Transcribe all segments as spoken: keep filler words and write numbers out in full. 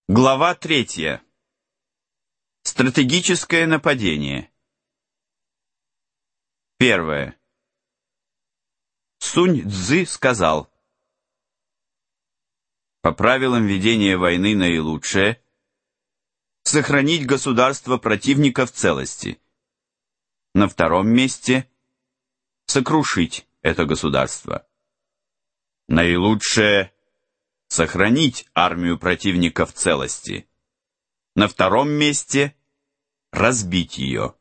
Глава третья. Стратегическое нападение. Первое. Сунь-Цзы сказал: по правилам ведения войны наилучшее сохранить государство противника в целости. На втором месте сокрушить это государство. Наилучшее сохранить армию противника в целости. На втором месте разбить ее.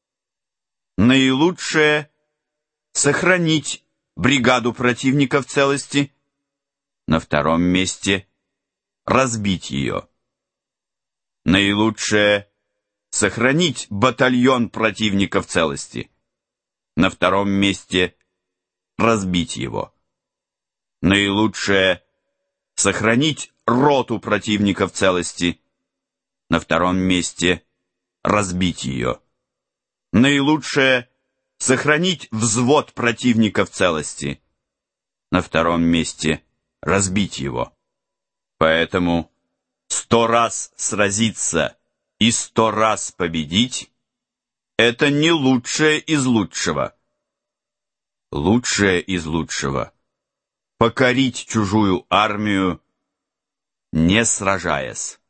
Наилучшее сохранить бригаду противника в целости. На втором месте разбить ее. Наилучшее сохранить батальон противника в целости. На втором месте разбить его. Наилучшее сохранить роту противника в целости. На втором месте разбить ее. Наилучшее сохранить взвод противника в целости. На втором месте разбить его. Поэтому сто раз сразиться и сто раз победить — это не лучшее из лучшего. Лучшее из лучшего — покорить чужую армию, не сражаясь.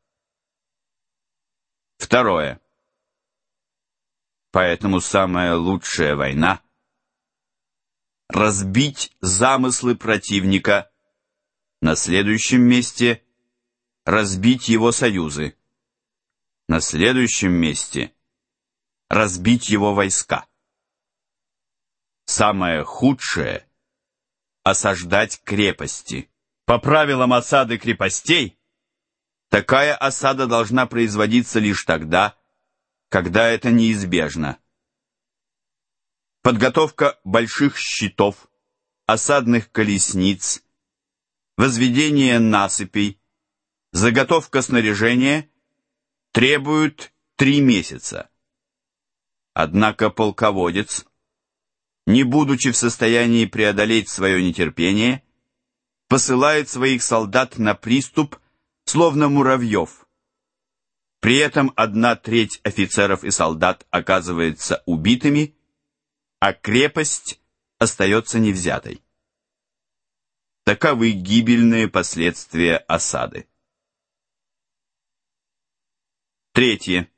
Второе. Поэтому самая лучшая война — разбить замыслы противника, на следующем месте — разбить его союзы, на следующем месте — разбить его войска. Самое худшее — осаждать крепости. По правилам осады крепостей, такая осада должна производиться лишь тогда, когда это неизбежно. Подготовка больших щитов, осадных колесниц, возведение насыпей, заготовка снаряжения требуют три месяца. Однако полководец, не будучи в состоянии преодолеть свое нетерпение, посылает своих солдат на приступ, словно муравьев. При этом одна треть офицеров и солдат оказывается убитыми, а крепость остается невзятой. Таковы гибельные последствия осады. Третье.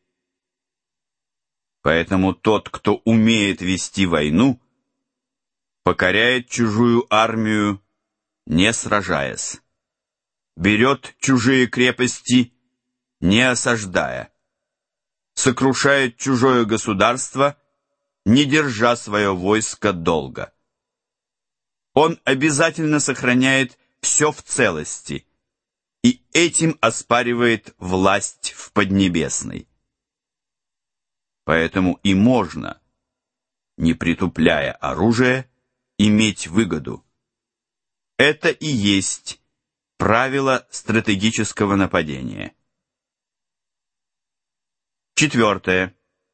Поэтому тот, кто умеет вести войну, покоряет чужую армию, не сражаясь, берет чужие крепости, не осаждая, сокрушает чужое государство, не держа свое войско долго. Он обязательно сохраняет все в целости и этим оспаривает власть в Поднебесной. Поэтому и можно, не притупляя оружие, иметь выгоду. Это и есть правило стратегического нападения. Четвертое.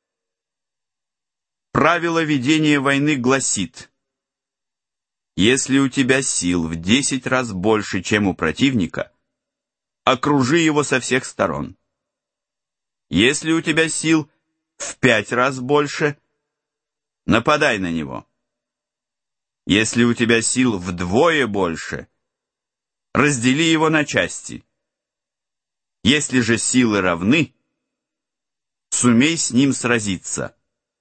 Правило ведения войны гласит: если у тебя сил в десять раз больше, чем у противника, окружи его со всех сторон. Если у тебя сил в пять раз больше, нападай на него. Если у тебя сил вдвое больше, раздели его на части. Если же силы равны, сумей с ним сразиться.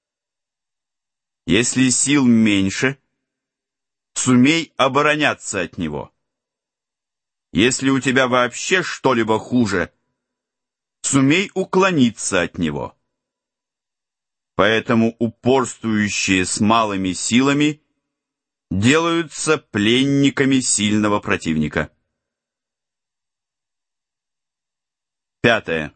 Если сил меньше, сумей обороняться от него. Если у тебя вообще что-либо хуже, сумей уклониться от него. Поэтому упорствующие с малыми силами делаются пленниками сильного противника. Пятое.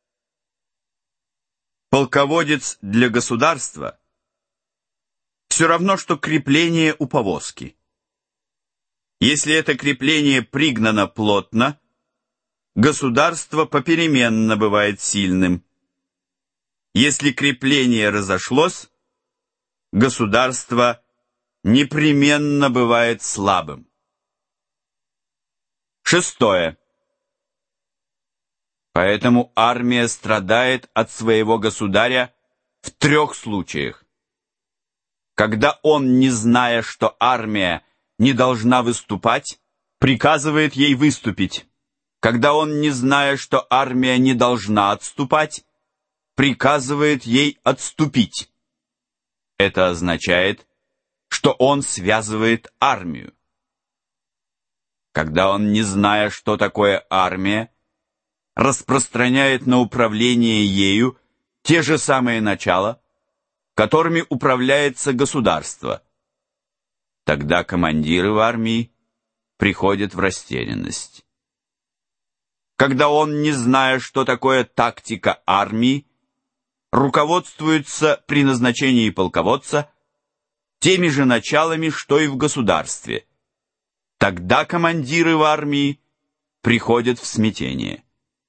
Полководец для государства все равно, что крепление у повозки. Если это крепление пригнано плотно, государство попеременно бывает сильным. Если крепление разошлось, государство непременно бывает слабым. Шестое. Поэтому армия страдает от своего государя в трех случаях. Когда он, не зная, что армия не должна выступать, приказывает ей выступить. Когда он, не зная, что армия не должна отступать, приказывает ей отступить. Это означает, что он связывает армию. Когда он, не зная, что такое армия, распространяет на управление ею те же самые начала, которыми управляется государство, тогда командиры в армии приходят в растерянность. Когда он, не зная, что такое тактика армии, руководствуется при назначении полководца теми же началами, что и в государстве, тогда командиры в армии приходят в смятение.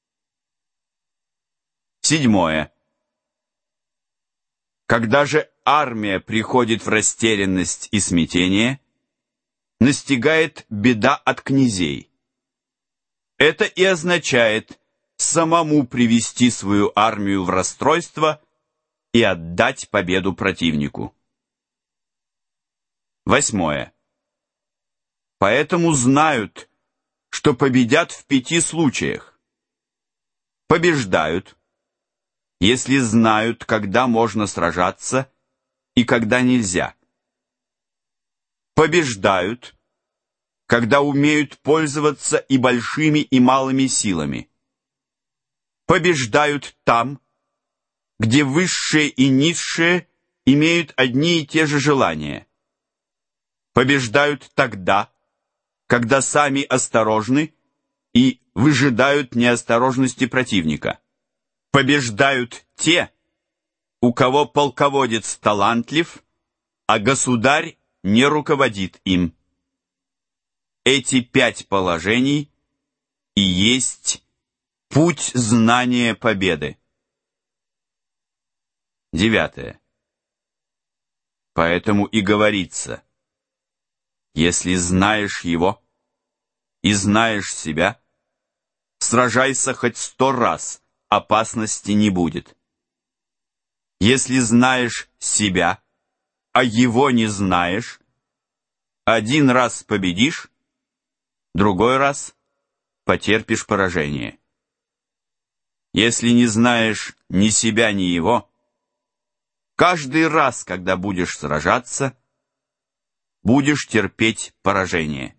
Седьмое. Когда же армия приходит в растерянность и смятение, настигает беда от князей. Это и означает самому привести свою армию в расстройство и отдать победу противнику. Восьмое. Поэтому знают, что победят в пяти случаях. Побеждают, если знают, когда можно сражаться и когда нельзя. Побеждают, когда умеют пользоваться и большими, и малыми силами. Побеждают там, где высшие и низшие имеют одни и те же желания. Побеждают тогда, когда сами осторожны и выжидают неосторожности противника. Побеждают те, у кого полководец талантлив, а государь не руководит им. Эти пять положений и есть путь знания победы. Девятое. Поэтому и говорится: если знаешь его и знаешь себя, сражайся хоть сто раз, опасности не будет. Если знаешь себя, а его не знаешь, один раз победишь, другой раз потерпишь поражение. Если не знаешь ни себя, ни его, каждый раз, когда будешь сражаться, будешь терпеть поражение.